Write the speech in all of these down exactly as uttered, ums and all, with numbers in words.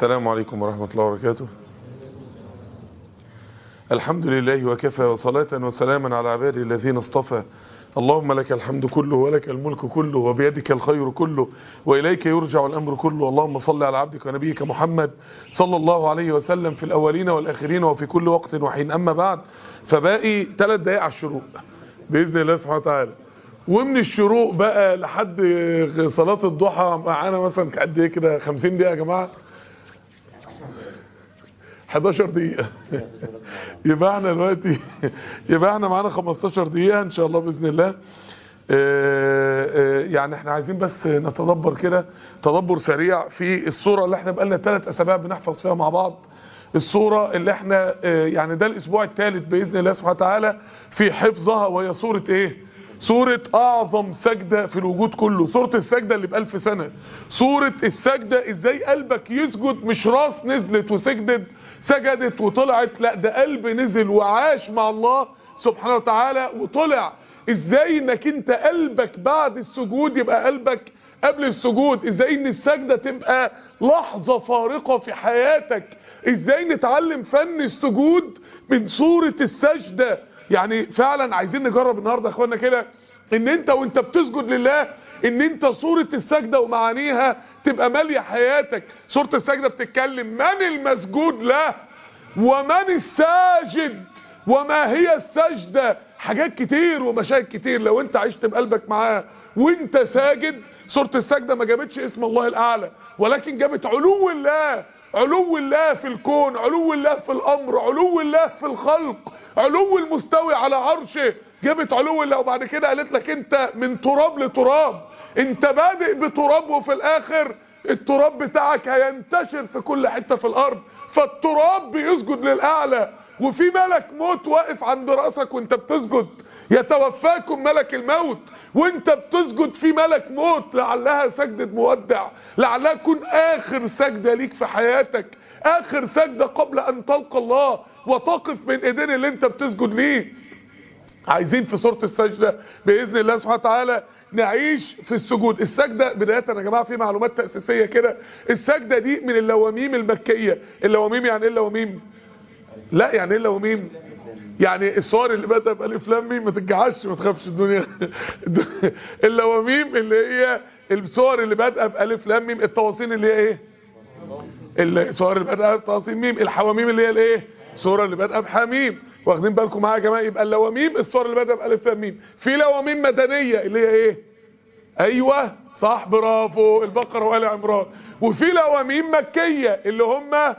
السلام عليكم ورحمة الله وبركاته. الحمد لله وكفى، وصلاة وسلاما على عباده الذين اصطفى. اللهم لك الحمد كله ولك الملك كله وبيدك الخير كله وإليك يرجع الأمر كله. اللهم صل على عبدك ونبيك محمد صلى الله عليه وسلم في الأولين والآخرين وفي كل وقت وحين. أما بعد، فباقي ثلاث دقائق على الشروق بإذن الله سبحانه وتعالى. ومن الشروق بقى لحد صلاة الضحى معانا مثلا قد ايه كده؟ خمسين دقيقة يا جماعة، حداشر دقيقة. يبقى احنا دلوقتي يبقى احنا معانا خمستاشر دقيقة ان شاء الله بإذن الله. يعني احنا عايزين بس نتدبر كده تدبر سريع في الصورة اللي احنا بقالنا ثلاث اسابيع بنحفظ فيها مع بعض. الصورة اللي احنا يعني ده الاسبوع الثالث بإذن الله سبحانه وتعالى في حفظها، وهي صورة ايه؟ سورة اعظم سجدة في الوجود كله، سورة السجدة اللي بألف سنة. سورة السجدة ازاي قلبك يسجد، مش راس نزلت وسجدت سجدت وطلعت، لا ده قلب نزل وعاش مع الله سبحانه وتعالى وطلع. ازاي انك انت قلبك بعد السجود يبقى قلبك قبل السجود، ازاي ان السجدة تبقى لحظة فارقة في حياتك، ازاي نتعلم فن السجود من سورة السجدة. يعني فعلا عايزين نجرب النهاردة يا اخوانا كده ان انت وانت بتسجد لله ان انت سورة السجدة ومعانيها تبقى مالية حياتك. سورة السجدة بتتكلم من المسجود له ومن الساجد وما هي السجدة، حاجات كتير ومشاهد كتير لو انت عشت بقلبك معاها وانت ساجد. سورة السجدة ما جابتش اسم الله الاعلى، ولكن جابت علو الله، علو الله في الكون، علو الله في الامر، علو الله في الخلق، علو المستوي على عرشه. جابت علو الله وبعد كده قالت لك انت من تراب لتراب، انت بادئ بتراب وفي الاخر التراب بتاعك هينتشر في كل حتة في الارض. فالتراب بيسجد للاعلى، وفي ملك موت واقف عند راسك وانت بتسجد، يتوفاكم ملك الموت وانت بتسجد في ملك موت، لعلها سجدة مودع، لعلها تكون اخر سجدة ليك في حياتك، اخر سجدة قبل ان تلقى الله وتقف من ايدين اللي انت بتسجد ليه. عايزين في سورة السجدة بإذن الله سبحانه وتعالى نعيش في السجود. السجدة بداية يا جماعة في معلومات تأسيسية كده، السجدة دي من اللواميم المكية. اللواميم يعني ايه اللواميم؟ لا يعني ايه اللواميم؟ يعني الصور اللي بدأ بألف لام ميم، ما تتجعش ما تخافش الدنيا. اللواميم اللي هي الصور اللي بدأ بألف لام ميم، التواصين اللي هي ايه؟ الصور اللي بدأ بتواصين ميم، الحواميم اللي هي الايه؟ الصورة اللي بدأ بحميم. واخدين بالكم معايا يا جماعه؟ يبقى اللواميم الصور اللي بدأ بألف لام ميم. في لواميم مدنية اللي هي ايه؟ ايوه صح برافو، البقرة وآل عمران. وفي لواميم مكية اللي هم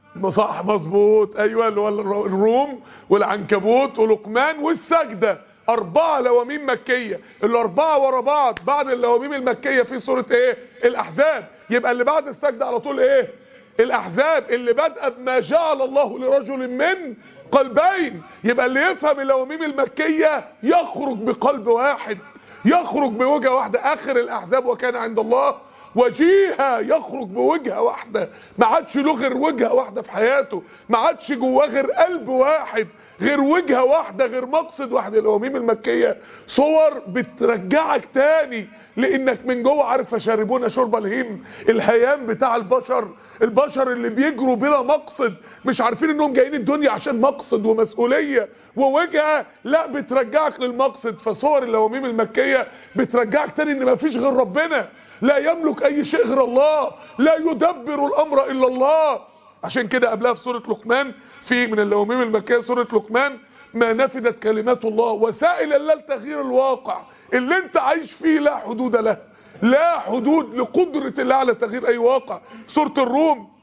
صح مظبوط، ايوه اللي هو الروم والعنكبوت ولقمان والسجدة. اربعة لواميم مكية، الاربعة ورا بعض بعد اللواميم المكية في سورة ايه؟ الاحزاب. يبقى اللي بعد السجدة على طول ايه؟ الاحزاب، اللي بدأ بما جعل الله لرجل من قلبين. يبقى اللي يفهم اللواميم المكية يخرج بقلب واحد، يخرج بوجهة واحدة. اخر الاحزاب وكان عند الله وجيها، يخرج بوجهة واحدة، ما عادش له غير وجهة واحدة في حياته، ما عادش جواه غير قلب واحد، غير وجهة واحدة، غير مقصد واحد. اللواميم المكية صور بترجعك تاني لانك من جوه عارف فشاربون شرب الهيم، الهيام بتاع البشر، البشر اللي بيجروا بلا مقصد، مش عارفين انهم جايين الدنيا عشان مقصد ومسؤولية ووجهة، لا بترجعك للمقصد. فصور اللواميم المكية بترجعك تاني ان مفيش غير ربنا، لا يملك اي شيء غير الله، لا يدبر الامر الا الله. عشان كده قبلها في سورة لقمان، في من اللواميم المكية سورة لقمان، ما نفدت كلمات الله وسائل الله لتغيير الواقع. اللي انت عايش فيه لا حدود له، لا حدود لقدرة الله على تغيير اي واقع. سورة الروم،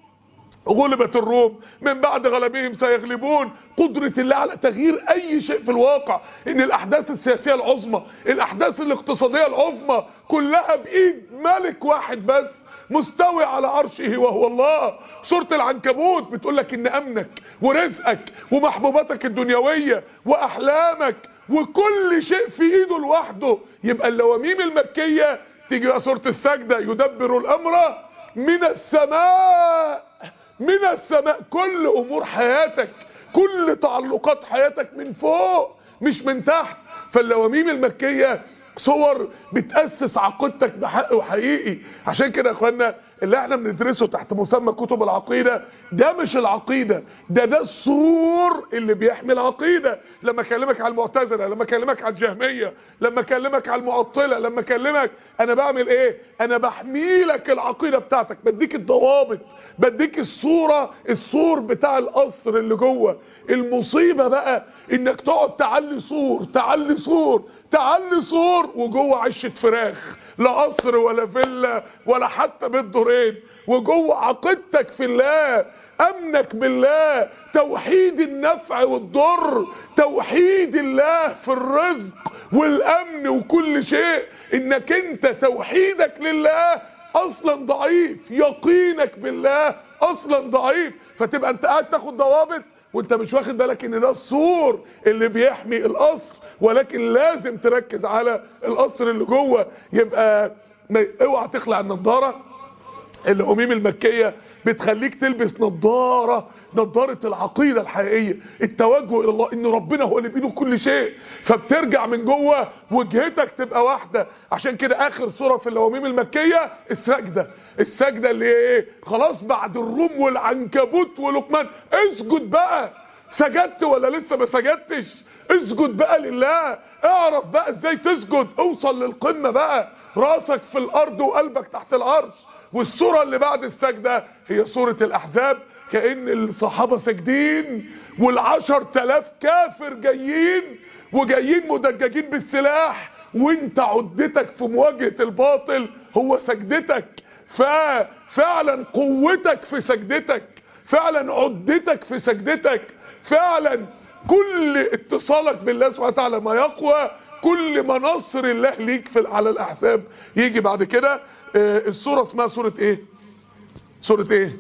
غلبت الروم من بعد غلبهم سيغلبون، قدرة الله على تغيير اي شيء في الواقع. ان الاحداث السياسية العظمى، الاحداث الاقتصادية العظمى كلها بايد ملك واحد بس مستوي على عرشه وهو الله. سورة العنكبوت بتقول لك ان امنك ورزقك ومحبوباتك الدنيوية واحلامك وكل شيء في ايده لوحده. يبقى اللواميم المكية تيجي بقى سورة السجدة، يدبر الامر من السماء، من السماء، كل امور حياتك كل تعلقات حياتك من فوق مش من تحت. فاللواميم المكية صور بتأسس عقيدتك بحق وحقيقي. عشان كده يا اخوانا اللي احنا بندرسه تحت مسمى كتب العقيدة ده مش العقيدة، ده ده السور اللي بيحمي العقيدة. لما اكلمك على المعتزلة، لما اكلمك على الجهمية، لما اكلمك على المعطلة، لما اكلمك انا بعمل ايه؟ انا بحمي لك العقيدة بتاعتك، بديك الضوابط، بديك الصورة، السور بتاع القصر اللي جوه. المصيبة بقى انك تقعد تعلي سور تعلي سور تعلي سور وجوه عشة فراخ، لا قصر ولا فيلا ولا حتى بيت دورين، وجوه عقيدتك في الله، امنك بالله، توحيد النفع والضر، توحيد الله في الرزق والامن وكل شيء، انك انت توحيدك لله اصلا ضعيف، يقينك بالله اصلا ضعيف، فتبقى انت قاعد تاخد ضوابط وانت مش واخد بالك ان ده السور اللي بيحمي القصر، ولكن لازم تركز على القصر اللي جوه. يبقى اوعى تخلع النضاره. الاميم المكيه بتخليك تلبس نضاره، نضاره العقيده الحقيقيه، التوجه الى الله، ان ربنا هو اللي بايده كل شيء، فبترجع من جوه وجهتك تبقى واحده. عشان كده اخر سوره في الاميم المكيه السجده، السجده اللي هي ايه؟ خلاص بعد الروم والعنكبوت ولقمان اسجد بقى. سجدت ولا لسه ما سجدتش؟ اسجد بقى لله، اعرف بقى ازاي تسجد، اوصل للقمه بقى، راسك في الارض وقلبك تحت العرش. والسورة اللي بعد السجدة هي سورة الأحزاب، كأن الصحابة ساجدين والعشر تلاف كافر جايين، وجايين مدججين بالسلاح، وانت عدتك في مواجهة الباطل هو سجدتك. ففعلا قوتك في سجدتك، فعلا عدتك في سجدتك، فعلا كل اتصالك بالله سبحانه وتعالى ما يقوى، كل ما نصر الله ليك في على الأحزاب. يجي بعد كده السورة اسمها سورة ايه؟ سورة ايه؟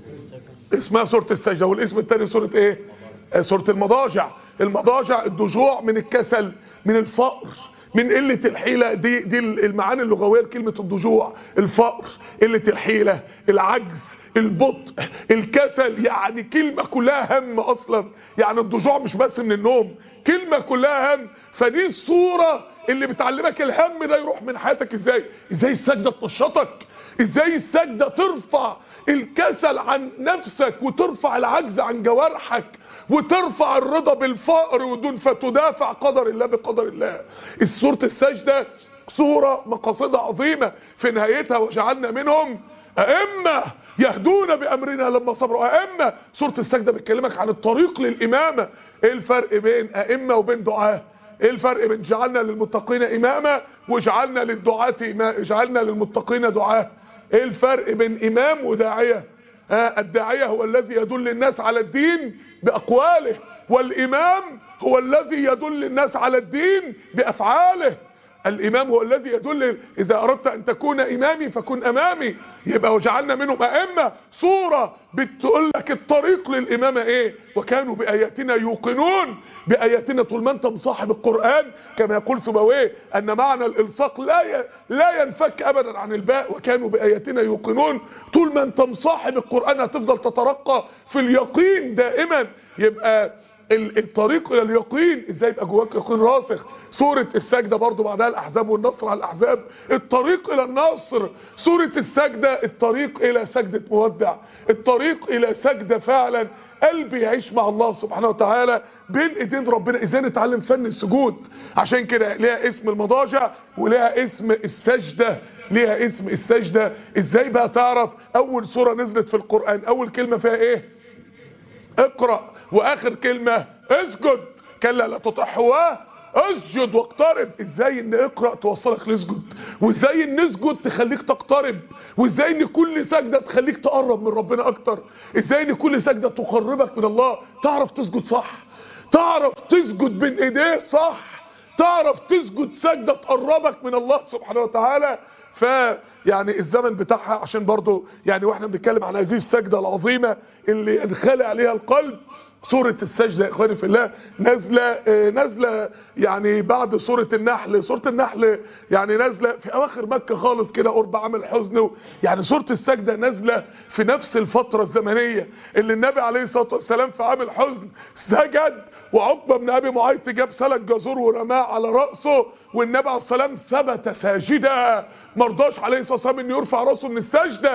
اسمها سورة السجدة. والاسم التاني سورة ايه؟ سورة المضاجع. المضاجع الضجوع من الكسل، من الفقر، من قلة الحيلة. دي دي المعاني اللغوية لكلمة الضجوع، الفقر، قلة الحيلة، العجز، البطء، الكسل، يعني كلمة كلها هم اصلا. يعني الضجوع مش بس من النوم، كلمة كلها هم. فدي الصورة اللي بتعلمك الهم ده يروح من حياتك ازاي، ازاي السجدة تنشطك، ازاي السجدة ترفع الكسل عن نفسك، وترفع العجز عن جوارحك، وترفع الرضا بالفقر ودون فتدافع قدر الله بقدر الله. السورة السجدة سورة مقاصدها عظيمة، في نهايتها وجعلنا منهم أئمة يهدون بأمرنا لما صبروا. أئمة. سورة السجدة بتكلمك عن الطريق للإمامة. ايه الفرق بين أئمة وبين دعاة؟ ايه الفرق بين جعلنا للمتقين إماما وجعلنا للدعاة إمام، جعلنا للمتقين دعاة؟ ايه الفرق بين إمام وداعية؟ آه الداعية هو الذي يدل الناس على الدين بأقواله، والإمام هو الذي يدل الناس على الدين بأفعاله. الإمام هو الذي يدل، إذا أردت أن تكون إمامي فكن أمامي. يبقى وجعلنا منهم أئمة، صورة بتقول لك الطريق للإمامة إيه. وكانوا بآياتنا يوقنون. بآياتنا طول ما أنت مصاحب القرآن، كما يقول سبويه أن معنى الإلصاق لا ي... لا ينفك أبدا عن الباء. وكانوا بآياتنا يوقنون، طول ما أنت مصاحب القرآن هتفضل تترقى في اليقين دائما. يبقى الطريق الى اليقين ازاي يبقى جواك يقين راسخ. سورة السجدة برضو بعدها الأحزاب والنصر على الأحزاب، الطريق إلى النصر. سورة السجدة الطريق إلى سجدة مودع، الطريق إلى سجدة فعلا قلبي يعيش مع الله سبحانه وتعالى بين ايدين ربنا. ازاي نتعلم فن السجود؟ عشان كده ليها اسم المضاجع وليها اسم السجدة، ليها اسم السجدة. ازاي بقى تعرف؟ اول سورة نزلت في القرآن اول كلمة فيها ايه؟ اقرأ، واخر كلمة اسجد. كلا لا تطعه اسجد واقترب. ازاي ان اقرأ توصلك لاسجد، وازاي ان اسجد تخليك تقترب، وازاي ان كل سجدة تخليك تقرب من ربنا اكتر، ازاي ان كل سجدة تقربك من الله. تعرف تسجد صح، تعرف تسجد بين ايديه صح، تعرف تسجد سجدة تقربك من الله سبحانه وتعالى. ف يعني الزمن بتاعها عشان برضو يعني واحنا بنتكلم عن هذه السجدة العظيمة اللي ينخلع عليها القلب. سورة السجدة يا اخواني في الله نازلة نازلة يعني بعد سورة النحل. سورة النحل يعني نازلة في اواخر مكة خالص كده قرب عام الحزن. يعني سورة السجدة نازلة في نفس الفترة الزمنية اللي النبي عليه الصلاة والسلام في عام الحزن سجد، وعقبة بن ابي معيط جاب سلك جزور ورماه على رأسه، والنبي عليه الصلاة والسلام ثبت ساجدا، مرضاش عليه الصلاة والسلام انه يرفع رأسه من السجدة.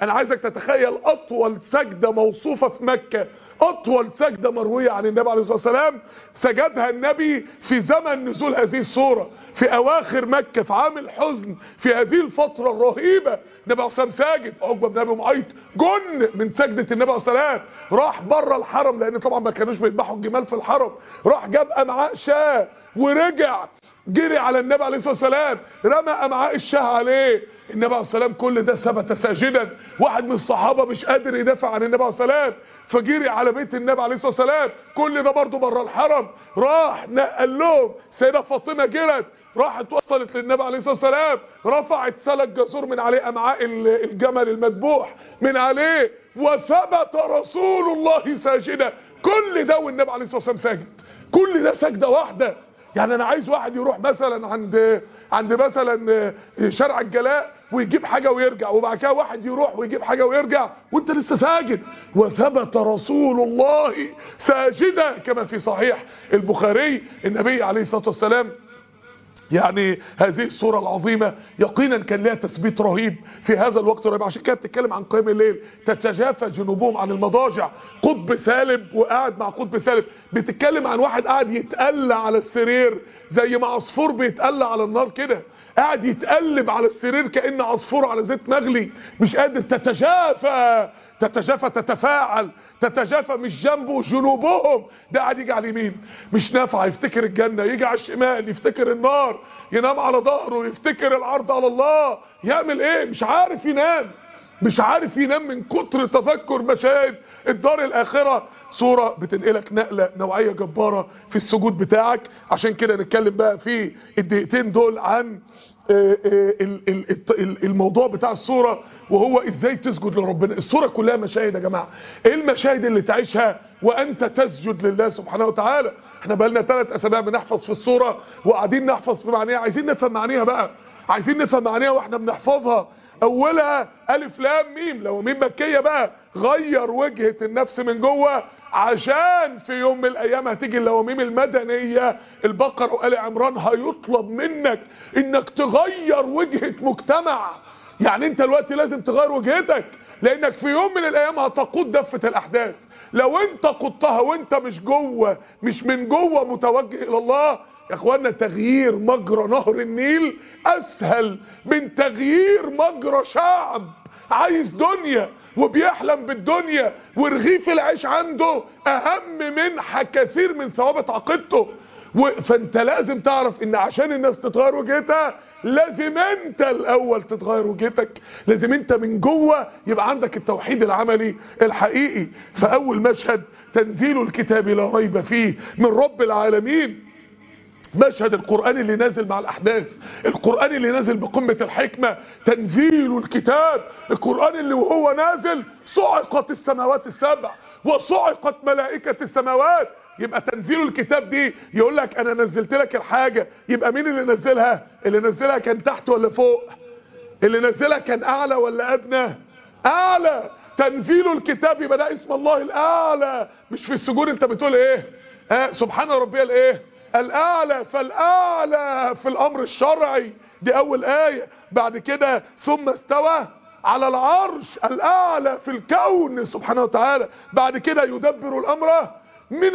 انا عايزك تتخيل اطول سجدة موصوفة في مكة، اطول سجدة مروية عن النبي عليه الصلاة والسلام سجدها النبي في زمن نزول هذه السورة، في اواخر مكة في عام الحزن، في هذه الفترة الرهيبة النبي عليه الصلاة والسلام ساجد. عقبة بن ابي معيط جن من سجدة النبي عليه الصلاة والسلام، راح بره الحرم لان طبعا ما كانوش بيذبحوا الجمال في الحرم، راح جاب امعاء شاه ورجع جري على النبي عليه الصلاة والسلام رمى امعاء الشاه عليه. النبي عليه الصلاة والسلام كل ده ثبت ساجدا، واحد من الصحابة مش قادر يدافع عن النبي عليه الصلاة والسلام فجري على بيت النبي عليه الصلاة والسلام، كل ده برضه بره الحرم. راح نقل لهم سيدة فاطمة جرت راحت وصلت للنبي عليه الصلاة والسلام، رفعت سلك جزور من عليه امعاء الجمل المذبوح من عليه، وثبت رسول الله ساجدا. كل ده والنبي عليه الصلاة والسلام ساجد، كل ده سجدة واحدة. يعني انا عايز واحد يروح مثلا عند عند مثلا شارع الجلاء ويجيب حاجة ويرجع، وبعد كده واحد يروح ويجيب حاجة ويرجع وانت لسه ساجد. وثبت رسول الله ساجدا كما في صحيح البخاري. النبي عليه الصلاة والسلام يعني هذه السورة العظيمة يقينا كان لها تثبيت رهيب في هذا الوقت الرهيب، عشان كده بتتكلم عن قيام الليل. تتجافى جنوبهم عن المضاجع، قطب سالب وقاعد مع قطب سالب، بتتكلم عن واحد قاعد يتقلى على السرير زي ما عصفور بيتقلى على النار كده، قاعد يتقلب على السرير كأن عصفور على زيت مغلي، مش قادر. تتجافى تتجافى تتفاعل تتجافى، مش جنبه جنوبهم، ده قاعد يجي على اليمين مش نافع يفتكر الجنة، يجي على الشمال يفتكر النار، ينام على ظهره يفتكر العرض على الله، يعمل ايه؟ مش عارف ينام، مش عارف ينام من كتر تذكر مشاهد الدار الاخرة. صورة بتنقلك نقلة نوعية جبارة في السجود بتاعك. عشان كده نتكلم بقى في الدقيقتين دول عن الموضوع بتاع الصورة، وهو ازاي تسجد لربنا. الصورة كلها مشاهد يا جماعة، ايه المشاهد اللي تعيشها وانت تسجد لله سبحانه وتعالى؟ احنا بقالنا ثلاث اسابيع بنحفظ في الصورة وقاعدين نحفظ في معانيها، عايزين نفهم معانيها بقى، عايزين نفهم معانيها واحنا بنحفظها. اولها الف لام ميم، لو ميم مكية بقى غير وجهة النفس من جوه، عشان في يوم من الايام هتيجي اللواميم المدنية البقرة وآل عمران هيطلب منك انك تغير وجهة مجتمع. يعني انت دلوقتي لازم تغير وجهتك، لانك في يوم من الايام هتقود دفة الاحداث. لو انت قدتها وانت مش جوه، مش من جوه متوجه الى الله يا اخوانا، تغيير مجرى نهر النيل اسهل من تغيير مجرى شعب عايز دنيا وبيحلم بالدنيا ورغيف العيش عنده اهم من كثير من ثوابت عقيدته. فانت لازم تعرف ان عشان الناس تتغير وجهتها لازم انت الاول تتغير وجهتك، لازم انت من جوه يبقى عندك التوحيد العملي الحقيقي. فاول مشهد تنزيل الكتاب لا ريب فيه من رب العالمين، مشهد القرآن اللي نازل مع الأحداث، القرآن اللي نازل بقمة الحكمة، تنزيل الكتاب، القرآن اللي وهو نازل صعقت السماوات السبع وصعقت ملائكة السماوات. يبقى تنزيل الكتاب دي يقول لك أنا نزلت لك الحاجة، يبقى مين اللي نزلها؟ اللي نزلها كان تحت ولا فوق؟ اللي نزلها كان أعلى ولا أدنى؟ أعلى. تنزيل الكتاب يبقى ده اسم الله الأعلى. مش في السجود انت بتقول ايه؟ ها سبحان ربي الايه؟ الأعلى. فالأعلى في الأمر الشرعي، دي أول آية. بعد كده ثم استوى على العرش، الأعلى في الكون سبحانه وتعالى. بعد كده يدبر الأمر من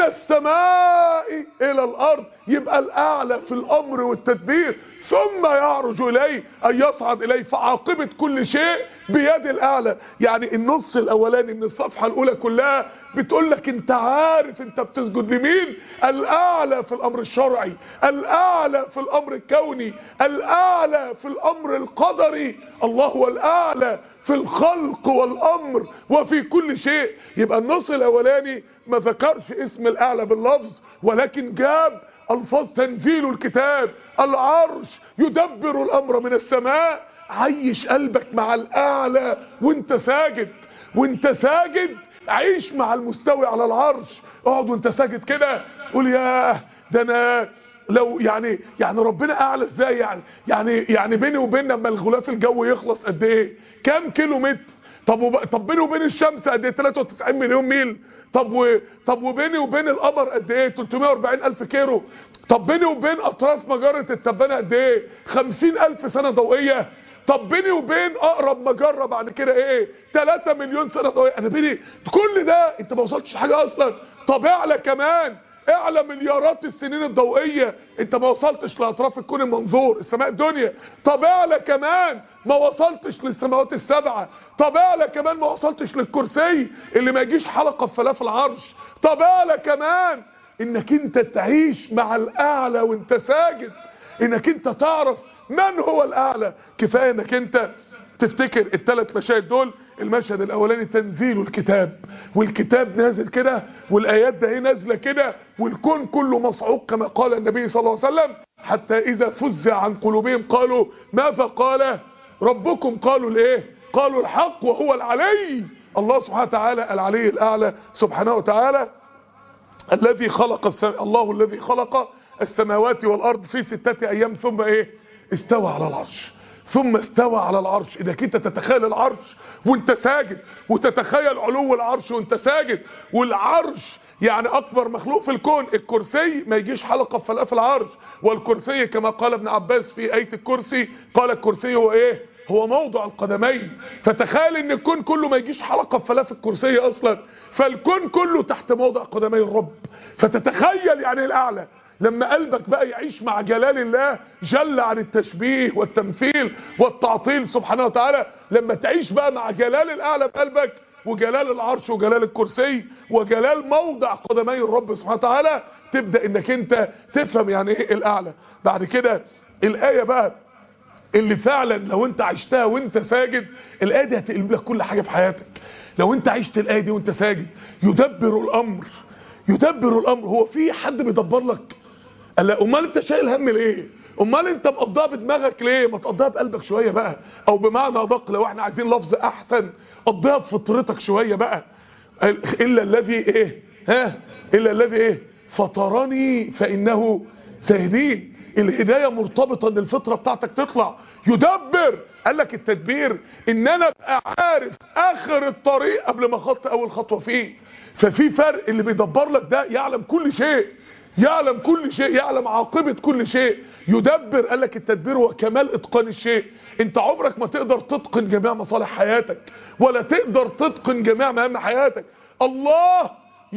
السماء إلى الأرض، يبقى الأعلى في الأمر والتدبير. ثم يعرج إليه أن يصعد إليه، فعاقبة كل شيء بيد الأعلى. يعني النص الأولاني من الصفحة الأولى كلها بتقول لك أنت عارف أنت بتسجد لمين؟ الأعلى في الأمر الشرعي، الأعلى في الأمر الكوني، الأعلى في الأمر القدري. الله هو الأعلى في الخلق والأمر وفي كل شيء. يبقى النص الأولاني ما ذكرش اسم الأعلى باللفظ، ولكن جاب الفاظ تنزيل الكتاب، العرش، يدبر الأمر من السماء. عيش قلبك مع الأعلى وانت ساجد، وانت ساجد عيش مع المستوي على العرش. اقعد وانت ساجد كده قول ياه ده انا لو يعني يعني ربنا اعلى ازاي؟ يعني يعني يعني بيني وبين لما الغلاف الجوي يخلص قد ايه؟ كام كيلو متر؟ طب وب... طب بيني وبين الشمس قد ايه؟ ثلاثة وتسعين مليون ميل. طب و... طب وبيني وبين القمر قد ايه؟ ثلاثمائة وأربعين ألف كيلو. طب بيني وبين اطراف مجرة التبانة قد ايه؟ خمسين ألف سنة ضوئية. طب بيني وبين اقرب مجره بعد كده ايه؟ ثلاثة مليون سنه ضوئيه. انا بيني كل ده انت ما وصلتش حاجه اصلا. طب اعلى كمان، اعلى مليارات السنين الضوئيه انت ما وصلتش لاطراف الكون المنظور السماء الدنيا. طب اعلى كمان ما وصلتش للسماوات السبعه. طب اعلى كمان ما وصلتش للكرسي اللي ما يجيش حلقه في فلاف العرش. طب اعلى كمان انك انت تعيش مع الاعلى وانت ساجد، انك انت تعرف من هو الاعلى. كفايه انك انت تفتكر الثلاث مشاهد دول. المشهد الاولاني تنزيل الكتاب، والكتاب نازل كده، والايات ده هي نازله كده، والكون كله مصعوق كما قال النبي صلى الله عليه وسلم، حتى اذا فزع عن قلوبهم قالوا ماذا قال ربكم؟ قالوا الايه؟ قالوا الحق وهو العلي. الله سبحانه وتعالى العلي الاعلى سبحانه وتعالى، الذي خلق السم... الله الذي خلق السماوات والارض في ستة ايام ثم ايه؟ استوى على العرش. ثم استوى على العرش. اذا كنت تتخيل العرش وانت ساجد، وتتخيل علو العرش وانت ساجد، والعرش يعني اكبر مخلوق في الكون، الكرسي ما يجيش حلقه في فلاف العرش، والكرسي كما قال ابن عباس في ايه الكرسي، قال الكرسي هو ايه؟ هو موضع القدمين. فتخيل ان الكون كله ما يجيش حلقه في فلاف الكرسي اصلا، فالكون كله تحت موضع قدمي الرب. فتتخيل يعني الاعلى لما قلبك بقى يعيش مع جلال الله جل عن التشبيه والتمثيل والتعطيل سبحانه وتعالى. لما تعيش بقى مع جلال الاعلى بقلبك، وجلال العرش وجلال الكرسي وجلال موضع قدمي الرب سبحانه وتعالى، تبدأ انك انت تفهم يعني ايه الاعلى. بعد كده الآية بقى اللي فعلا لو انت عشتها وانت ساجد، الآية دي هتقلب لك كل حاجة في حياتك. لو انت عشت الآية دي وانت ساجد، يدبر الامر، يدبر الامر. هو في حد بيدبر لك؟ قال لا. امال انت شايل هم ليه؟ امال انت مقضيها بدماغك ليه؟ ما تقضيها بقلبك شويه بقى، او بمعنى ادق لو احنا عايزين لفظ احسن، قضيها بفطرتك شويه بقى. الا الذي ايه؟ ها؟ الا الذي ايه؟ فطرني فانه سيهدين. الهدايه مرتبطه ان الفطره بتاعتك تطلع. يدبر، قال لك التدبير ان انا ابقى عارف اخر الطريق قبل ما اخط اول خطوه فيه. ففي فرق، اللي بيدبر لك ده يعلم كل شيء، يعلم كل شيء، يعلم عاقبة كل شيء. يدبر، قال لك التدبير هو كمال اتقان الشيء. انت عمرك ما تقدر تتقن جميع مصالح حياتك، ولا تقدر تتقن جميع مهام حياتك. الله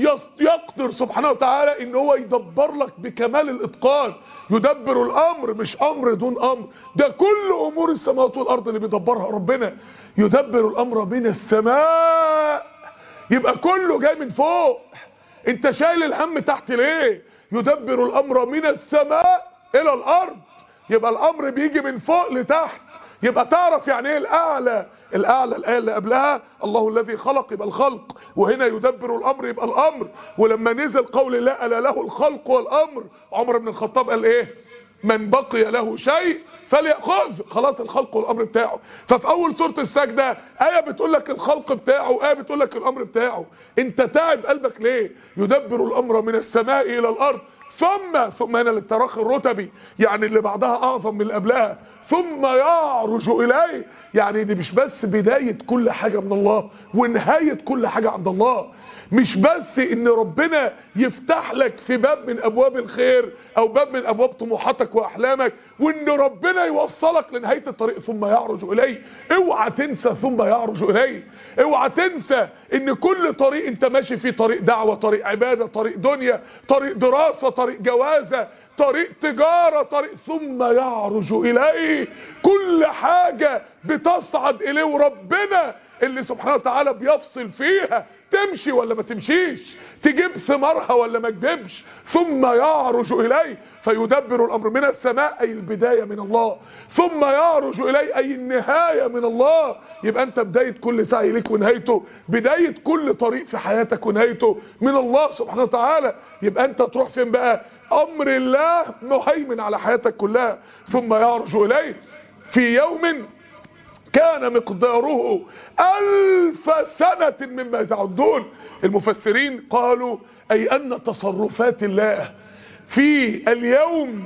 يقدر سبحانه وتعالى ان هو يدبر لك بكمال الاتقان. يدبر الامر، مش امر دون امر، ده كل امور السماوات والارض اللي بيدبرها ربنا. يدبر الامر من السماء، يبقى كله جاي من فوق. انت شايل الهم تحت ليه؟ يدبر الامر من السماء الى الارض، يبقى الامر بيجي من فوق لتحت. يبقى تعرف يعني ايه الاعلى. الاعلى الايه اللي قبلها الله الذي خلق، يبقى الخلق، وهنا يدبر الامر يبقى الامر. ولما نزل قول الله الا له الخلق والامر، عمر بن الخطاب قال ايه؟ من بقي له شيء فليأخذ. خلاص الخلق والامر بتاعه. ففي اول سورة السجدة آية بتقول لك الخلق بتاعه، وآية بتقول لك الامر بتاعه. انت تعب قلبك ليه؟ يدبر الامر من السماء الى الارض، ثم ثم هنا للتراخي الرتبي، يعني اللي بعدها اعظم من اللي قبلها. ثم يعرج اليه، يعني دي مش بس بداية كل حاجة من الله ونهاية كل حاجة عند الله. مش بس ان ربنا يفتح لك في باب من ابواب الخير او باب من ابواب طموحاتك واحلامك، وان ربنا يوصلك لنهاية الطريق ثم يعرج اليه. اوعى تنسى ثم يعرج اليه. اوعى تنسى ان كل طريق انت ماشي فيه، طريق دعوة، طريق عبادة، طريق دنيا، طريق دراسة، طريق جوازة، طريق تجارة، طريق ثم يعرج إليه. كل حاجة بتصعد إليه، وربنا اللي سبحانه وتعالى بيفصل فيها تمشي ولا ما تمشيش، تجيب ثمارها ولا ما تجيبش. ثم يعرج إليه، فيدبر الأمر من السماء أي البداية من الله، ثم يعرج إليه أي النهاية من الله. يبقى أنت بداية كل سعي لك ونهايته، بداية كل طريق في حياتك ونهايته من الله سبحانه وتعالى. يبقى أنت تروح فين بقى؟ أمر الله مهيمن على حياتك كلها. ثم يعرج إليه في يوم كان مقداره ألف سنة مما تعدون. المفسرين قالوا أي أن تصرفات الله في اليوم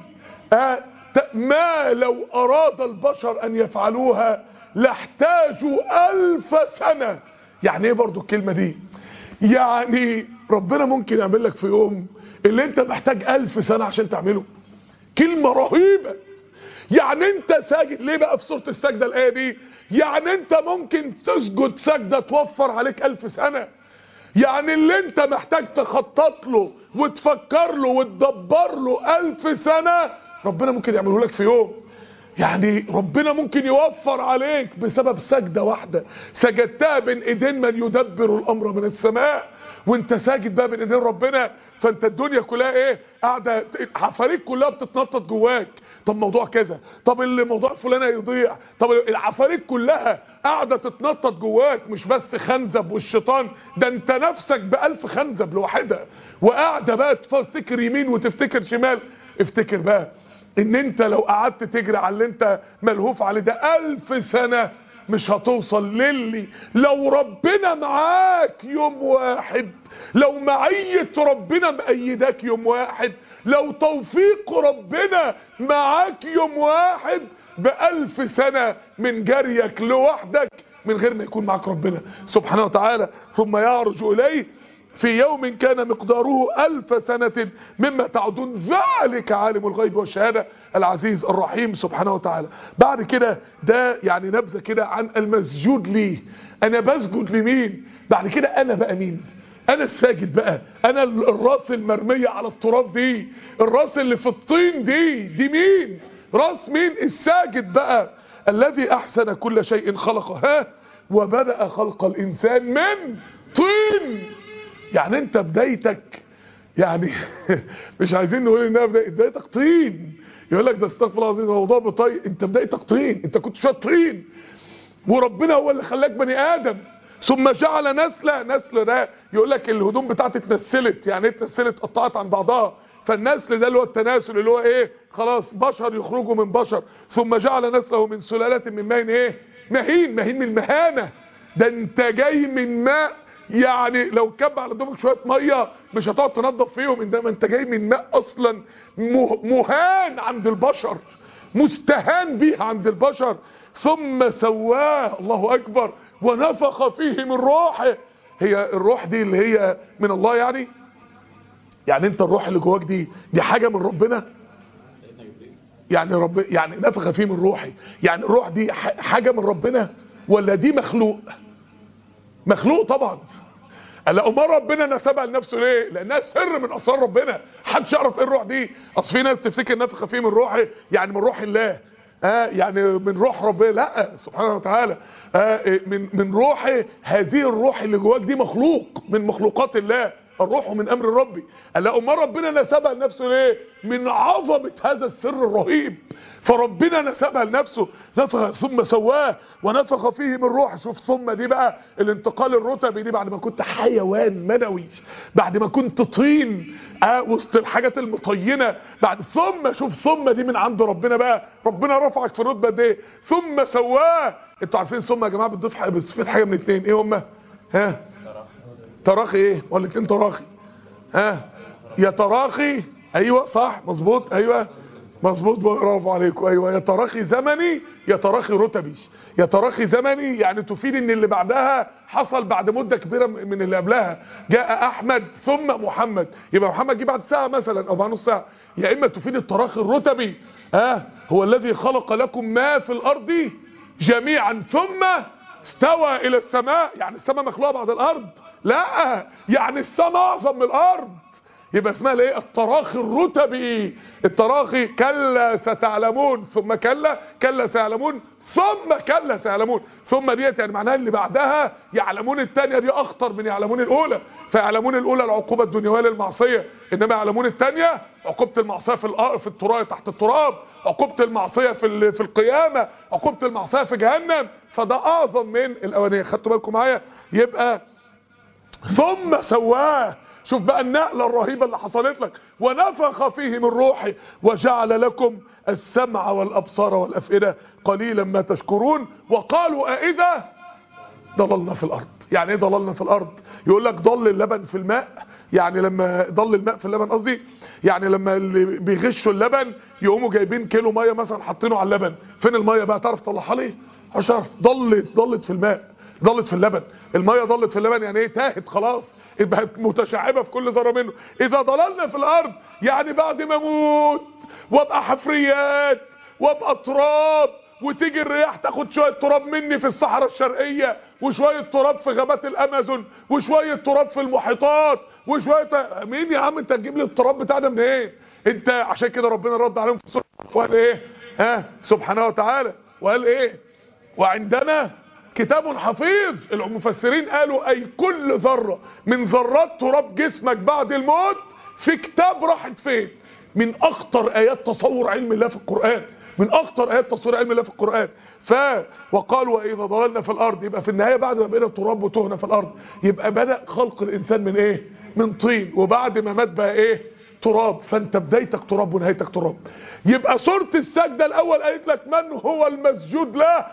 ما لو أراد البشر أن يفعلوها لاحتاجوا ألف سنة. يعني ايه برضو الكلمة دي؟ يعني ربنا ممكن يعمل لك في يوم اللي انت محتاج ألف سنة عشان تعمله. كلمة رهيبة. يعني انت ساجد ليه بقى في سورة السجدة الآية دي؟ يعني انت ممكن تسجد سجدة توفر عليك ألف سنة. يعني اللي انت محتاج تخطط له وتفكر له وتدبر له ألف سنة ربنا ممكن يعمله لك في يوم. يعني ربنا ممكن يوفر عليك بسبب سجدة واحدة سجدتها بين ايدين من يدبر الامر من السماء، وانت ساجد بقى بين ايدين ربنا. فانت الدنيا كلها ايه قاعده، عفاريت كلها بتتنطط جواك. طب موضوع كذا، طب الموضوع فلان هيضيع، طب العفاريت كلها قاعده تتنطط جواك، مش بس خنزب والشيطان، ده انت نفسك بألف خنزب لوحدها وقاعده بقى تفتكر يمين وتفتكر شمال. افتكر بقى ان انت لو قعدت تجري على اللي انت ملهوف عليه ده ألف سنة مش هتوصل للي لو ربنا معاك يوم واحد، لو معية ربنا مأيداك يوم واحد، لو توفيق ربنا معاك يوم واحد بألف سنة من جريك لوحدك من غير ما يكون معاك ربنا سبحانه وتعالى. ثم يعرج إليه في يوم كان مقداره ألف سنة مما تعدون ذلك عالم الغيب والشهادة العزيز الرحيم سبحانه وتعالى. بعد كده ده يعني نبذة كده عن المسجود ليه، أنا بسجد لمين. بعد كده أنا بقى مين؟ أنا الساجد بقى، أنا الراس المرمية على التراب دي، الراس اللي في الطين دي، دي مين؟ راس مين؟ الساجد بقى. الذي أحسن كل شيء خلقه ها وبدأ خلق الإنسان من طين. يعني انت بدايتك يعني مش عايزين نقول انها بدايتك طين. يقول لك ده استغفر الله العظيم الموضوع بطيء، انت بدايتك طين، انت كنت شويه طين وربنا هو اللي خلاك بني ادم. ثم جعل نسله، نسل ده يقول لك الهدوم بتاعتي اتنسلت. يعني ايه اتنسلت؟ قطعت عن بعضها. فالنسل ده اللي هو التناسل، اللي هو ايه خلاص بشر يخرجوا من بشر. ثم جعل نسله من سلالة من ماء ايه مهين، مهين من المهانه. ده انت جاي من ماء يعني لو كب على دوبك شويه ميه مش هتقعد تنظف فيهم، انما انت جاي من ماء اصلا مهان عند البشر، مستهان به عند البشر. ثم سواه، الله اكبر، ونفخ فيه من روحه. هي الروح دي اللي هي من الله يعني؟ يعني انت الروح اللي جواك دي دي حاجه من ربنا؟ يعني رب يعني نفخ فيه من روحي، يعني الروح دي حاجه من ربنا ولا دي مخلوق؟ مخلوق طبعا. الا امال ربنا نسبها لنفسه ليه؟ لانها سر من اسرار ربنا، محدش يعرف ايه الروح دي. اصل في ناس تفتكر نفخ فيه من روحه يعني من روح الله، اه يعني من روح ربنا، لا سبحانه وتعالى. اه من من روحه. هذه الروح اللي جواك دي مخلوق من مخلوقات الله، الروح من امر ربي. الا امال ربنا نسبها لنفسه ليه؟ من عظمه هذا السر الرهيب، فربنا نسبها لنفسه. نفخ ثم سواه ونفخ فيه من روح. شوف ثم دي بقى الانتقال الرتبي، دي بعد ما كنت حيوان منوي، بعد ما كنت طين اه وسط الحاجات المطينه، بعد ثم شوف ثم دي من عند ربنا بقى، ربنا رفعك في الرتبه دي. ثم سواه. انتوا عارفين ثم يا جماعه بتضيف حاجه، بتضيف حاجه من اتنين، ايه هما؟ ها تراخي ايه ولا اتنين تراخي؟ ها يا تراخي، ايوه صح مظبوط، ايوه مظبوط برافو عليكم. ايوه يا تراخي زمني يا تراخي رتبي. يا تراخي زمني يعني تفيد ان اللي بعدها حصل بعد مده كبيره من اللي قبلها. جاء احمد ثم محمد، يبقى محمد جه بعد ساعه مثلا او بعد نص ساعه. يا اما تفيد التراخي الرتبي، ها آه هو الذي خلق لكم ما في الارض جميعا ثم استوى الى السماء. يعني السماء مخلوقه بعد الارض؟ لا، يعني السماء اعظم من الارض، يبقى اسمها ايه؟ التراخي الرتبي. التراخي كلا ستعلمون ثم كلا كلا سيعلمون ثم كلا سيعلمون. ثم ديت يعني معناها اللي بعدها يعلمون الثانيه دي اخطر من يعلمون الاولى. فيعلمون الاولى العقوبه الدنيويه للمعصيه، انما يعلمون الثانيه عقوبه المعصيه في الارض في التراب تحت التراب، عقوبه المعصيه في في القيامه، عقوبه المعصيه في جهنم. فده اعظم من الاولانيه. خدتوا بالكم معايا؟ يبقى ثم سواه. شوف بقى النقله الرهيبه اللي حصلت لك. ونفخ فيه من روحه وجعل لكم السمع والابصار والافئده قليلا ما تشكرون. وقالوا أإذا ضللنا في الارض. يعني ايه ضللنا في الارض؟ يقول لك ضل اللبن في الماء، يعني لما ضل الماء في اللبن قصدي، يعني لما اللي بيغشوا اللبن يقوموا جايبين كيلو ميه مثلا حاطينه على اللبن، فين الميه بقى؟ تعرف تطلعها ليه؟ مش عارف. ضلت ضلت في الماء، ضلت في اللبن. الميه ضلت في اللبن يعني ايه؟ تاهت خلاص، بقت متشعبه في كل ذره منه. اذا ضللنا في الارض يعني بعد ما اموت وابقى حفريات وابقى تراب، وتيجي الرياح تاخد شويه تراب مني في الصحراء الشرقيه، وشويه تراب في غابات الامازون، وشويه تراب في المحيطات، وشويه مين يا عم انت تجيب لي التراب بتاع ده منين؟ إيه؟ انت عشان كده ربنا رد عليهم في سوره وقال ايه؟ ها سبحانه وتعالى وقال ايه؟ وعندنا كتاب حفيظ. المفسرين قالوا اي كل ذره من ذرات تراب جسمك بعد الموت في كتاب راحت فين. من اخطر ايات تصور علم الله في القرآن، من اخطر ايات تصوير علم الله في القرآن. ف وقالوا واذا ضللنا في الارض، يبقى في النهايه بعد ما بقينا تراب وتهنا في الارض يبقى بدأ خلق الانسان من ايه؟ من طين، وبعد ما مات بقى ايه؟ تراب. فانت بدايتك تراب ونهايتك تراب. يبقى سوره السجده الاول قالت لك من هو المسجود له؟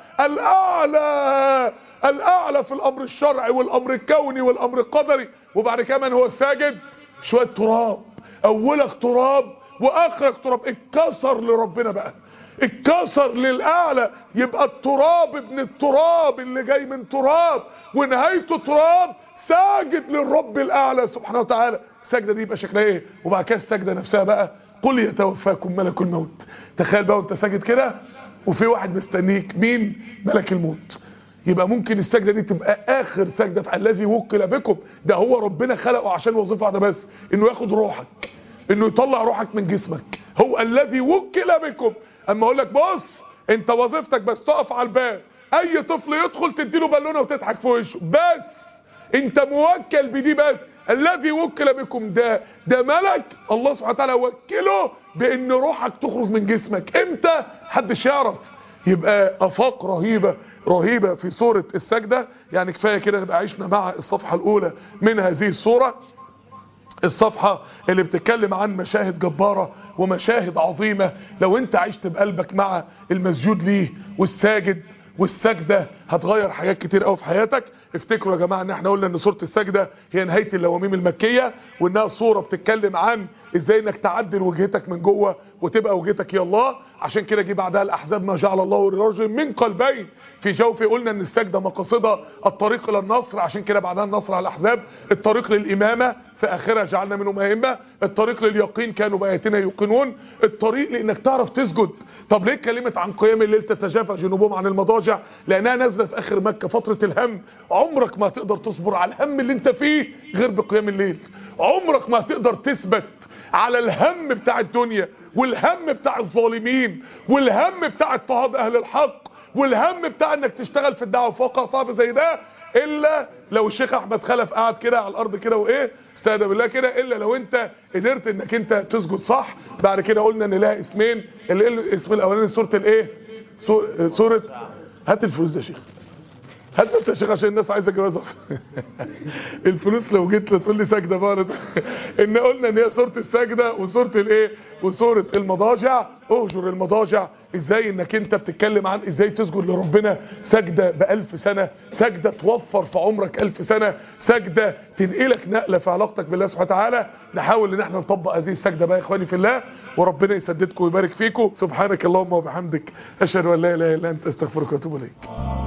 الاعلى، الاعلى في الامر الشرعي والامر الكوني والامر القدري. وبعد كده من هو الساجد؟ شويه تراب، اولك تراب واخرك تراب، اتكسر لربنا بقى، اتكسر للاعلى. يبقى التراب ابن التراب اللي جاي من تراب ونهايته تراب ساجد للرب الاعلى سبحانه وتعالى. السجده دي يبقى شكلها ايه؟ وبعد كده السجده نفسها بقى قل يتوفاكم ملك الموت. تخيل بقى وانت ساجد كده وفي واحد مستنيك، مين؟ ملك الموت. يبقى ممكن السجده دي تبقى اخر سجده في الذي وكل بكم. ده هو ربنا خلقه عشان وظيفه واحده بس، انه ياخد روحك، انه يطلع روحك من جسمك. هو الذي وكل بكم. اما اقول لك بص انت وظيفتك بس تقف على الباب، اي طفل يدخل تديله بالونه وتضحك في وشه بس، انت موكل بدي بس. الذي وكل بكم ده ده ملك الله سبحانه وتعالى وكله بان روحك تخرج من جسمك. امتى؟ محدش يعرف. يبقى افاق رهيبه رهيبه في سوره السجده. يعني كفايه كده نبقى عشنا مع الصفحه الاولى من هذه السوره، الصفحة اللي بتتكلم عن مشاهد جبارة ومشاهد عظيمة. لو انت عشت بقلبك مع المسجود ليه والساجد والسجدة هتغير حاجات كتير قوي في حياتك. افتكروا يا جماعة ان احنا قلنا ان سورة السجدة هي نهاية اللواميم المكية، وانها صورة بتتكلم عن ازاي انك تعدل وجهتك من جوه وتبقى وجهتك يا الله. عشان كده جه بعدها الاحزاب ما جعل الله لرجل من قلبين في جوفه. قلنا ان السجدة مقاصدها الطريق الى النصر، عشان كده بعدها النصر على الاحزاب. الطريق للامامة في اخرها جعلنا منهم ائمه. الطريق لليقين كانوا باياتنا يوقنون. الطريق لانك تعرف تسجد. طب ليه اتكلمت عن قيام الليل تتجافى جنوبهم عن المضاجع؟ لانها نازله في اخر مكه فتره الهم. عمرك ما تقدر تصبر على الهم اللي انت فيه غير بقيام الليل. عمرك ما تقدر تثبت على الهم بتاع الدنيا والهم بتاع الظالمين والهم بتاع اضطهاد اهل الحق والهم بتاع انك تشتغل في الدعوه في واقع صعب زي ده الا لو الشيخ احمد خلف قاعد كده على الارض كده وايه استهدى بالله كده، الا لو انت قدرت انك انت تسجد صح. بعد كده قلنا ان لها اسمين. الاسم الاولاني سوره الايه؟ سوره هات الفلوس ده يا شيخ، هات بس يا شيخ عشان الناس عايزه جوازها. الفلوس لو جيت تقول لي سجده بقى. ان قلنا ان هي سوره السجده وسوره الايه وسوره المضاجع. اهجر المضاجع، ازاي انك انت بتتكلم عن ازاي تسجد لربنا سجده بألف سنه، سجده توفر في عمرك ألف سنه، سجده تنقلك نقله في علاقتك بالله سبحانه وتعالى. نحاول ان احنا نطبق هذه السجده بقى يا اخواني في الله، وربنا يسددكم ويبارك فيكم. سبحانك اللهم وبحمدك اشهد ان لا اله الا انت استغفرك واتوب اليك.